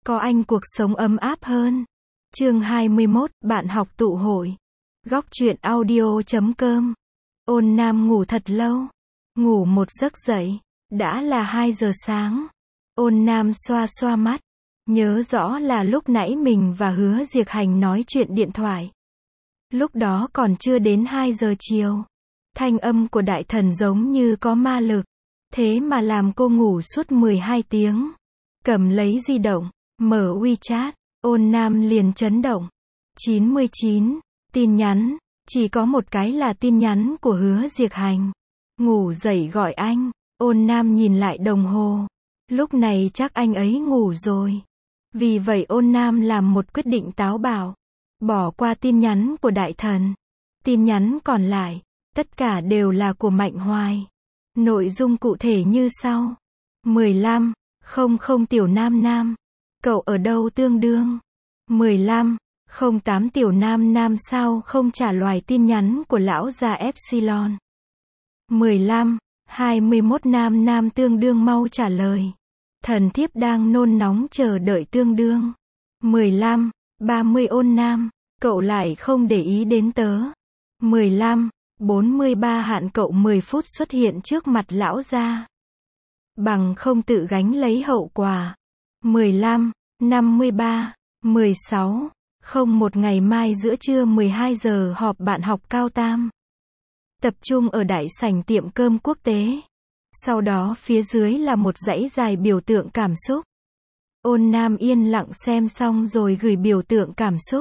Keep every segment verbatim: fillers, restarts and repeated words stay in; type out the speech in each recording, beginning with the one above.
có anh cuộc sống ấm áp hơn. Chương hai mươi mốt, bạn học tụ hội. Góc truyện audio chấm com. Ôn Nam ngủ thật lâu. Ngủ một giấc dậy, đã là hai giờ sáng. Ôn Nam xoa xoa mắt, nhớ rõ là lúc nãy mình và Hứa Diệc Hành nói chuyện điện thoại. Lúc đó còn chưa đến hai giờ chiều. Thanh âm của đại thần giống như có ma lực, thế mà làm cô ngủ suốt mười hai tiếng. Cầm lấy di động, mở WeChat, Ôn Nam liền chấn động. chín mươi chín, tin nhắn, chỉ có một cái là tin nhắn của Hứa Diệc Hành. Ngủ dậy gọi anh, Ôn Nam nhìn lại đồng hồ. Lúc này chắc anh ấy ngủ rồi. Vì vậy Ôn Nam làm một quyết định táo bạo. Bỏ qua tin nhắn của đại thần. Tin nhắn còn lại, tất cả đều là của Mạnh Hoài. Nội dung cụ thể như sau. mười lăm, không không tiểu Nam Nam. Cậu ở đâu tương đương? mười lăm, không tám tiểu Nam Nam sao không trả lời tin nhắn của lão già Epsilon? mười lăm, hai mươi mốt Nam Nam tương đương mau trả lời. Thần thiếp đang nôn nóng chờ đợi tương đương. mười lăm, ba mươi Ôn Nam, cậu lại không để ý đến tớ. mười lăm, bốn mươi ba hạn cậu mười phút xuất hiện trước mặt lão gia. Bằng không tự gánh lấy hậu quả. mười lăm, năm mươi ba, mười sáu, không một ngày mai giữa trưa mười hai giờ họp bạn học cao tam. Tập trung ở đại sảnh tiệm cơm quốc tế. Sau đó phía dưới là một dãy dài biểu tượng cảm xúc. Ôn Nam yên lặng xem xong rồi gửi biểu tượng cảm xúc.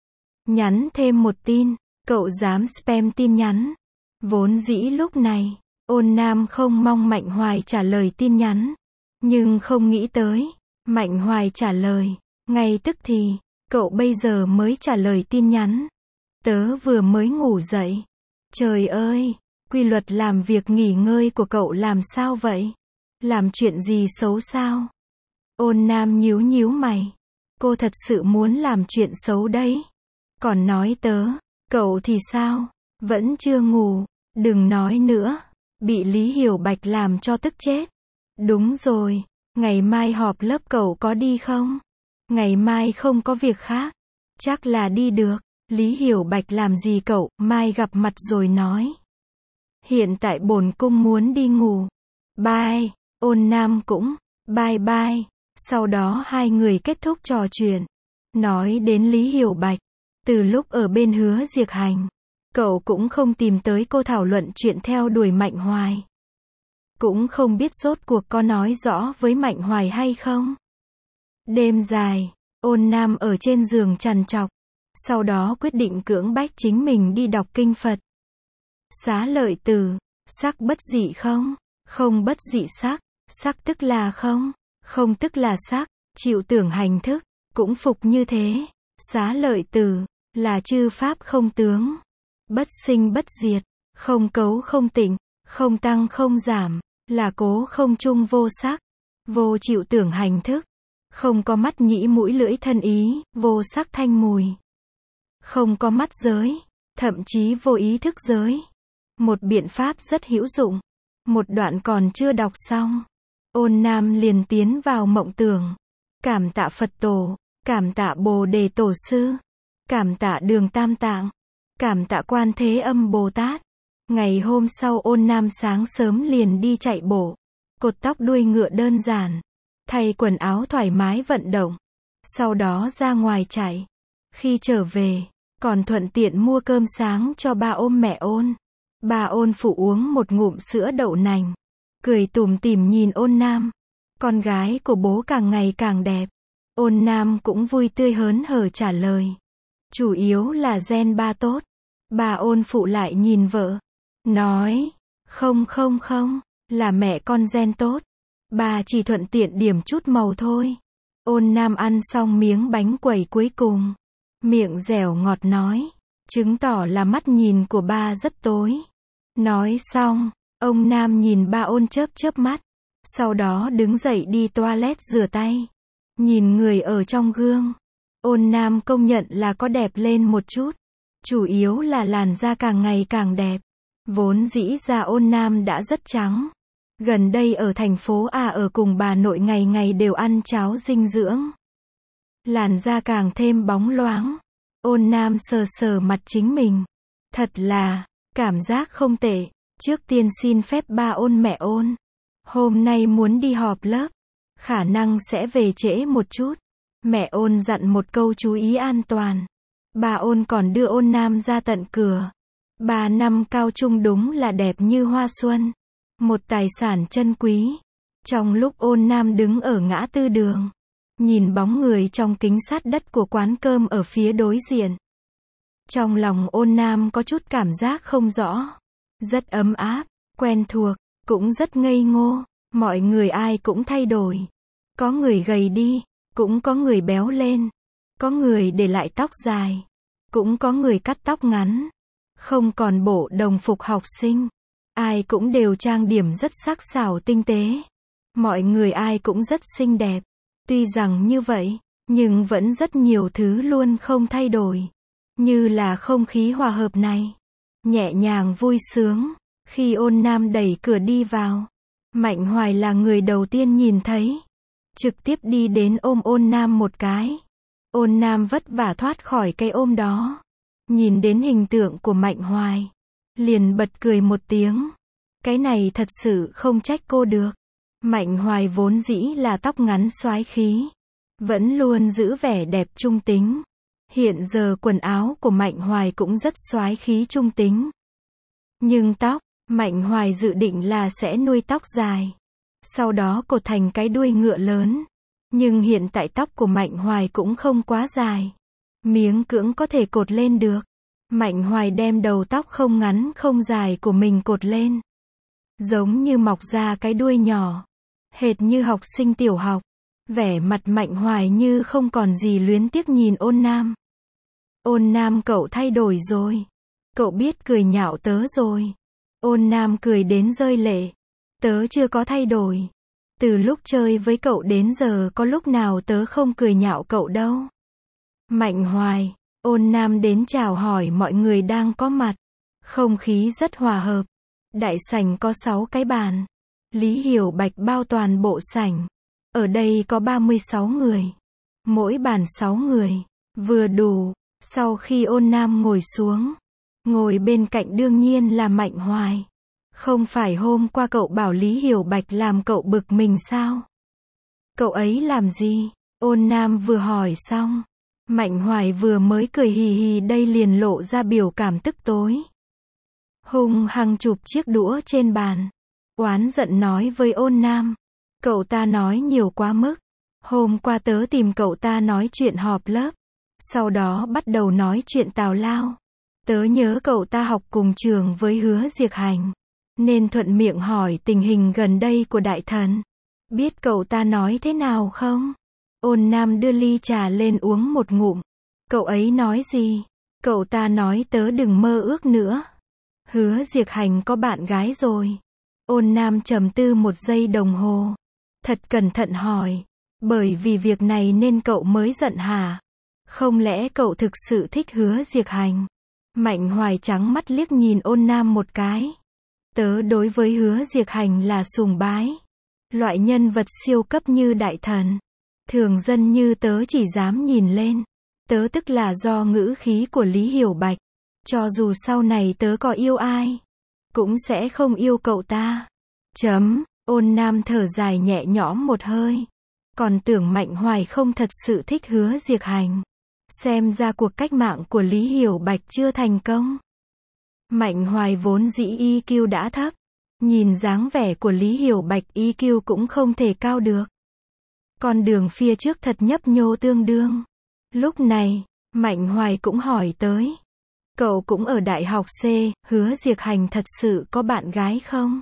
Nhắn thêm một tin, cậu dám spam tin nhắn. Vốn dĩ lúc này, Ôn Nam không mong Mạnh Hoài trả lời tin nhắn. Nhưng không nghĩ tới, Mạnh Hoài trả lời. Ngay tức thì, cậu bây giờ mới trả lời tin nhắn. Tớ vừa mới ngủ dậy. Trời ơi, quy luật làm việc nghỉ ngơi của cậu làm sao vậy? Làm chuyện gì xấu sao? Ôn Nam nhíu nhíu mày. Cô thật sự muốn làm chuyện xấu đấy. Còn nói tớ, cậu thì sao? Vẫn chưa ngủ, đừng nói nữa. Bị Lý Hiểu Bạch làm cho tức chết. Đúng rồi, ngày mai họp lớp cậu có đi không? Ngày mai không có việc khác. Chắc là đi được. Lý Hiểu Bạch làm gì cậu, mai gặp mặt rồi nói. Hiện tại bổn cung muốn đi ngủ. Bye. Ôn Nam cũng, bye bye. Sau đó hai người kết thúc trò chuyện. Nói đến Lý Hiểu Bạch, từ lúc ở bên Hứa Diệc Hành, cậu cũng không tìm tới cô thảo luận chuyện theo đuổi Mạnh Hoài. Cũng không biết rốt cuộc có nói rõ với Mạnh Hoài hay không. Đêm dài, Ôn Nam ở trên giường trằn trọc. Sau đó quyết định cưỡng bách chính mình đi đọc kinh Phật. Xá lợi từ, sắc bất dị không? Không bất dị sắc, sắc tức là không, không tức là sắc, chịu tưởng hành thức, cũng phục như thế. Xá lợi từ, là chư pháp không tướng, bất sinh bất diệt, không cấu không tịnh, không tăng không giảm, là cố không chung vô sắc, vô chịu tưởng hành thức, không có mắt nhĩ mũi lưỡi thân ý, vô sắc thanh mùi. Không có mắt giới, thậm chí vô ý thức giới. Một biện pháp rất hữu dụng. Một đoạn còn chưa đọc xong, Ôn Nam liền tiến vào mộng tưởng. Cảm tạ Phật Tổ, cảm tạ Bồ Đề Tổ Sư, cảm tạ Đường Tam Tạng, cảm tạ Quan Thế Âm Bồ Tát. Ngày hôm sau Ôn Nam sáng sớm liền đi chạy bộ, cột tóc đuôi ngựa đơn giản, thay quần áo thoải mái vận động, sau đó ra ngoài chạy. Khi trở về, còn thuận tiện mua cơm sáng cho ba Ôm mẹ Ôn. Ba Ôn phụ uống một ngụm sữa đậu nành, cười tủm tỉm nhìn Ôn Nam. Con gái của bố càng ngày càng đẹp. Ôn Nam cũng vui tươi hớn hở trả lời. Chủ yếu là gen ba tốt. Ba Ôn phụ lại nhìn vợ, nói, không không không, là mẹ con gen tốt. Bà chỉ thuận tiện điểm chút màu thôi. Ôn Nam ăn xong miếng bánh quẩy cuối cùng, miệng dẻo ngọt nói, chứng tỏ là mắt nhìn của ba rất tối. Nói xong, ông Nam nhìn ba Ôn chớp chớp mắt, sau đó đứng dậy đi toilet rửa tay. Nhìn người ở trong gương, Ôn Nam công nhận là có đẹp lên một chút, chủ yếu là làn da càng ngày càng đẹp. Vốn dĩ da Ôn Nam đã rất trắng. Gần đây ở thành phố A ở cùng bà nội ngày ngày đều ăn cháo dinh dưỡng. làn da càng thêm bóng loáng. Ôn Nam sờ sờ mặt chính mình. Thật là, cảm giác không tệ. Trước tiên xin phép ba Ôn mẹ Ôn. Hôm nay muốn đi họp lớp. Khả năng sẽ về trễ một chút. Mẹ Ôn dặn một câu chú ý an toàn. Bà Ôn còn đưa Ôn Nam ra tận cửa. Ba năm cao trung đúng là đẹp như hoa xuân. Một tài sản chân quý. Trong lúc Ôn Nam đứng ở ngã tư đường, nhìn bóng người trong kính sát đất của quán cơm ở phía đối diện. Trong lòng Ôn Nam có chút cảm giác không rõ. Rất ấm áp, quen thuộc, cũng rất ngây ngô. Mọi người ai cũng thay đổi. Có người gầy đi, cũng có người béo lên. Có người để lại tóc dài, cũng có người cắt tóc ngắn. Không còn bộ đồng phục học sinh. Ai cũng đều trang điểm rất sắc sảo tinh tế. Mọi người ai cũng rất xinh đẹp. Tuy rằng như vậy, nhưng vẫn rất nhiều thứ luôn không thay đổi. Như là không khí hòa hợp này. Nhẹ nhàng vui sướng. Khi Ôn Nam đẩy cửa đi vào, Mạnh Hoài là người đầu tiên nhìn thấy. Trực tiếp đi đến ôm Ôn Nam một cái. Ôn Nam vất vả thoát khỏi cái ôm đó. Nhìn đến hình tượng của Mạnh Hoài, liền bật cười một tiếng. Cái này thật sự không trách cô được. Mạnh Hoài vốn dĩ là tóc ngắn soái khí, vẫn luôn giữ vẻ đẹp trung tính. Hiện giờ quần áo của Mạnh Hoài cũng rất soái khí trung tính. Nhưng tóc, Mạnh Hoài dự định là sẽ nuôi tóc dài, sau đó cột thành cái đuôi ngựa lớn. Nhưng hiện tại tóc của Mạnh Hoài cũng không quá dài, miếng cưỡng có thể cột lên được. Mạnh Hoài đem đầu tóc không ngắn không dài của mình cột lên, giống như mọc ra cái đuôi nhỏ, hệt như học sinh tiểu học. Vẻ mặt Mạnh Hoài như không còn gì luyến tiếc nhìn Ôn Nam. Ôn Nam, cậu thay đổi rồi. Cậu biết cười nhạo tớ rồi. Ôn Nam cười đến rơi lệ. Tớ chưa có thay đổi. Từ lúc chơi với cậu đến giờ có lúc nào tớ không cười nhạo cậu đâu. Mạnh Hoài. Ôn Nam đến chào hỏi mọi người đang có mặt. Không khí rất hòa hợp. Đại sảnh có sáu cái bàn. Lý Hiểu Bạch bao toàn bộ sảnh. Ở đây có ba mươi sáu người. Mỗi bàn sáu người. Vừa đủ. Sau khi Ôn Nam ngồi xuống, ngồi bên cạnh đương nhiên là Mạnh Hoài. Không phải hôm qua cậu bảo Lý Hiểu Bạch làm cậu bực mình sao? Cậu ấy làm gì? Ôn Nam vừa hỏi xong, Mạnh Hoài vừa mới cười hì hì đây liền lộ ra biểu cảm tức tối. Hung hăng chụp chiếc đũa trên bàn. Oán giận nói với Ôn Nam. Cậu ta nói nhiều quá mức. Hôm qua tớ tìm cậu ta nói chuyện họp lớp. Sau đó bắt đầu nói chuyện tào lao. Tớ nhớ cậu ta học cùng trường với Hứa Diệc Hành, nên thuận miệng hỏi tình hình gần đây của đại thần. Biết cậu ta nói thế nào không? Ôn Nam đưa ly trà lên uống một ngụm. Cậu ấy nói gì? Cậu ta nói tớ đừng mơ ước nữa. Hứa Diệc Hành có bạn gái rồi. Ôn Nam trầm tư một giây đồng hồ. Thật cẩn thận hỏi. Bởi vì việc này nên cậu mới giận hả? Không lẽ cậu thực sự thích Hứa Diệc Hành? Mạnh Hoài trắng mắt liếc nhìn Ôn Nam một cái. Tớ đối với Hứa Diệc Hành là sùng bái. Loại nhân vật siêu cấp như đại thần, thường dân như tớ chỉ dám nhìn lên. Tớ tức là do ngữ khí của Lý Hiểu Bạch. Cho dù sau này tớ có yêu ai, cũng sẽ không yêu cậu ta. Chấm. Ôn Nam thở dài nhẹ nhõm một hơi. Còn tưởng Mạnh Hoài không thật sự thích Hứa Diệc Hành. Xem ra cuộc cách mạng của Lý Hiểu Bạch chưa thành công. Mạnh Hoài vốn dĩ i kiu đã thấp. Nhìn dáng vẻ của Lý Hiểu Bạch i kiu cũng không thể cao được. Con đường phía trước thật nhấp nhô tương đương. Lúc này, Mạnh Hoài cũng hỏi tới. Cậu cũng ở đại học C, Hứa Diệc Hành thật sự có bạn gái không?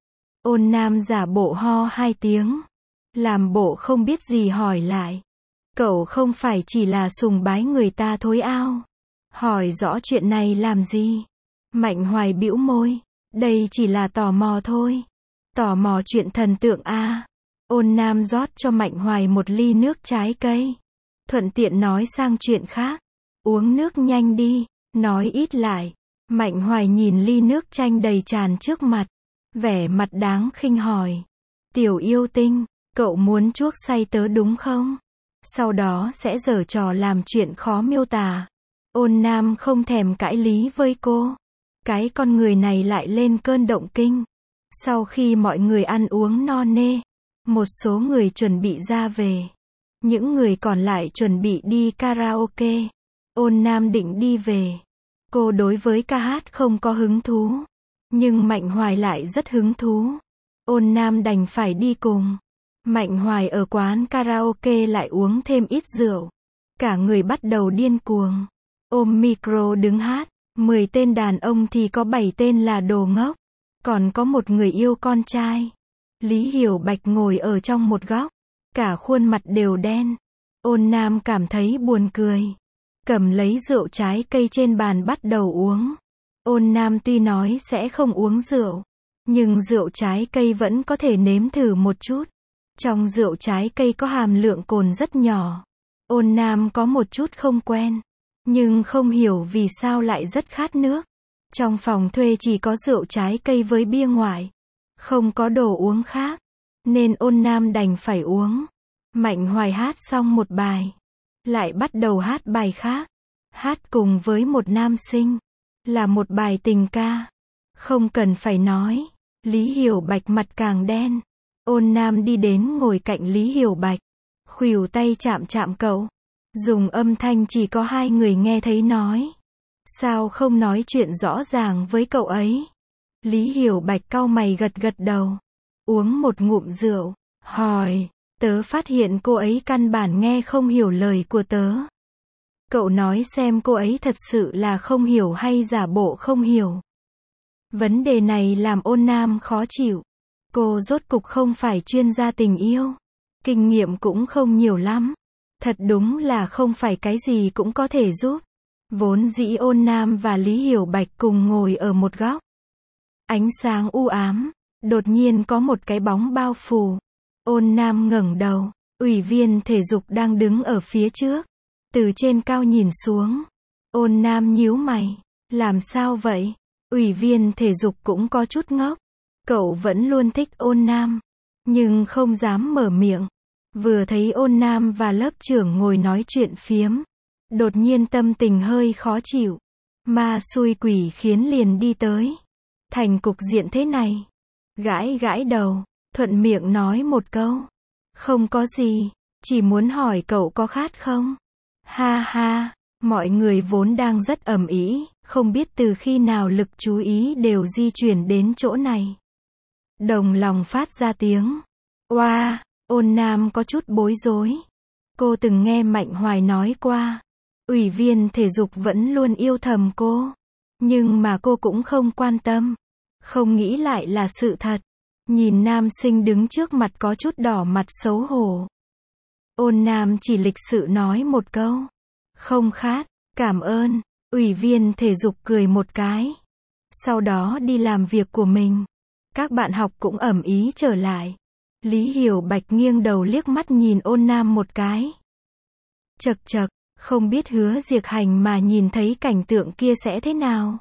Ôn Nam giả bộ ho hai tiếng. Làm bộ không biết gì hỏi lại. Cậu không phải chỉ là sùng bái người ta thôi ao? Hỏi rõ chuyện này làm gì? Mạnh Hoài bĩu môi. Đây chỉ là tò mò thôi. Tò mò chuyện thần tượng a. Ôn Nam rót cho Mạnh Hoài một ly nước trái cây. Thuận tiện nói sang chuyện khác. Uống nước nhanh đi, nói ít lại. Mạnh Hoài nhìn ly nước chanh đầy tràn trước mặt. Vẻ mặt đáng khinh hỏi. Tiểu yêu tinh, cậu muốn chuốc say tớ đúng không? sau đó sẽ giở trò làm chuyện khó miêu tả. Ôn Nam không thèm cãi lý với cô. Cái con người này lại lên cơn động kinh. Sau khi mọi người ăn uống no nê, một số người chuẩn bị ra về. Những người còn lại chuẩn bị đi karaoke. Ôn Nam định đi về. Cô đối với ca hát không có hứng thú. Nhưng Mạnh Hoài lại rất hứng thú. Ôn Nam đành phải đi cùng. Mạnh Hoài ở quán karaoke lại uống thêm ít rượu. Cả người bắt đầu điên cuồng. Ôm micro đứng hát. Mười tên đàn ông thì có bảy tên là đồ ngốc. Còn có một người yêu con trai. Lý Hiểu Bạch ngồi ở trong một góc. Cả khuôn mặt đều đen. Ôn Nam cảm thấy buồn cười. Cầm lấy rượu trái cây trên bàn bắt đầu uống. Ôn Nam tuy nói sẽ không uống rượu. Nhưng rượu trái cây vẫn có thể nếm thử một chút. Trong rượu trái cây có hàm lượng cồn rất nhỏ. Ôn Nam có một chút không quen. Nhưng không hiểu vì sao lại rất khát nước. Trong phòng thuê chỉ có rượu trái cây với bia ngoại. Không có đồ uống khác. Nên Ôn Nam đành phải uống. Mạnh Hoài hát xong một bài. Lại bắt đầu hát bài khác. Hát cùng với một nam sinh. Là một bài tình ca. Không cần phải nói. Lý Hiểu Bạch mặt càng đen. Ôn Nam đi đến ngồi cạnh Lý Hiểu Bạch. Khuỷu tay chạm chạm cậu. Dùng âm thanh chỉ có hai người nghe thấy nói. Sao không nói chuyện rõ ràng với cậu ấy? Lý Hiểu Bạch cau mày gật gật đầu. Uống một ngụm rượu. Hỏi. Tớ phát hiện cô ấy căn bản nghe không hiểu lời của tớ. Cậu nói xem cô ấy thật sự là không hiểu hay giả bộ không hiểu. Vấn đề này làm Ôn Nam khó chịu. Cô rốt cục không phải chuyên gia tình yêu. Kinh nghiệm cũng không nhiều lắm. Thật đúng là không phải cái gì cũng có thể giúp. Vốn dĩ Ôn Nam và Lý Hiểu Bạch cùng ngồi ở một góc. Ánh sáng u ám. Đột nhiên có một cái bóng bao phủ. Ôn Nam ngẩng đầu. Ủy viên thể dục đang đứng ở phía trước. Từ trên cao nhìn xuống. Ôn Nam nhíu mày. Làm sao vậy? Ủy viên thể dục cũng có chút ngốc. Cậu vẫn luôn thích Ôn Nam. Nhưng không dám mở miệng. Vừa thấy Ôn Nam và lớp trưởng ngồi nói chuyện phiếm. Đột nhiên tâm tình hơi khó chịu. Ma xui quỷ khiến liền đi tới. Thành cục diện thế này. Gãi gãi đầu. Thuận miệng nói một câu. Không có gì. Chỉ muốn hỏi cậu có khát không? Ha ha. Mọi người vốn đang rất ầm ĩ. Không biết từ khi nào lực chú ý đều di chuyển đến chỗ này. Đồng lòng phát ra tiếng. Oa. Ôn Nam có chút bối rối. Cô từng nghe Mạnh Hoài nói qua. Ủy viên thể dục vẫn luôn yêu thầm cô. Nhưng mà cô cũng không quan tâm. Không nghĩ lại là sự thật. Nhìn nam sinh đứng trước mặt có chút đỏ mặt xấu hổ. Ôn Nam chỉ lịch sự nói một câu. Không khát, cảm ơn. Ủy viên thể dục cười một cái. Sau đó đi làm việc của mình. Các bạn học cũng ầm ĩ trở lại. Lý Hiểu Bạch nghiêng đầu liếc mắt nhìn Ôn Nam một cái. Chậc chậc, không biết Hứa Diệc Hành mà nhìn thấy cảnh tượng kia sẽ thế nào.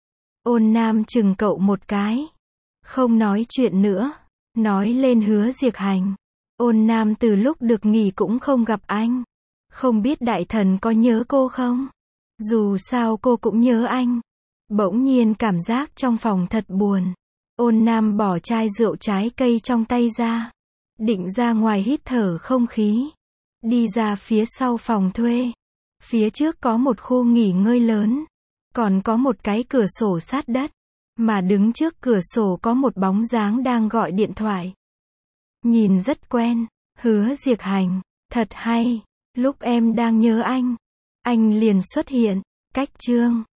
Ôn Nam chừng cậu một cái. Không nói chuyện nữa. Nói lên Hứa Diệc Hành. Ôn Nam từ lúc được nghỉ cũng không gặp anh. Không biết đại thần có nhớ cô không? Dù sao cô cũng nhớ anh. Bỗng nhiên cảm giác trong phòng thật buồn. Ôn Nam bỏ chai rượu trái cây trong tay ra. Định ra ngoài hít thở không khí. Đi ra phía sau phòng thuê. Phía trước có một khu nghỉ ngơi lớn. Còn có một cái cửa sổ sát đất. Mà đứng trước cửa sổ có một bóng dáng đang gọi điện thoại. Nhìn rất quen. Hứa Diệc Hành. Thật hay. Lúc em đang nhớ anh. Anh liền xuất hiện. Cách chương.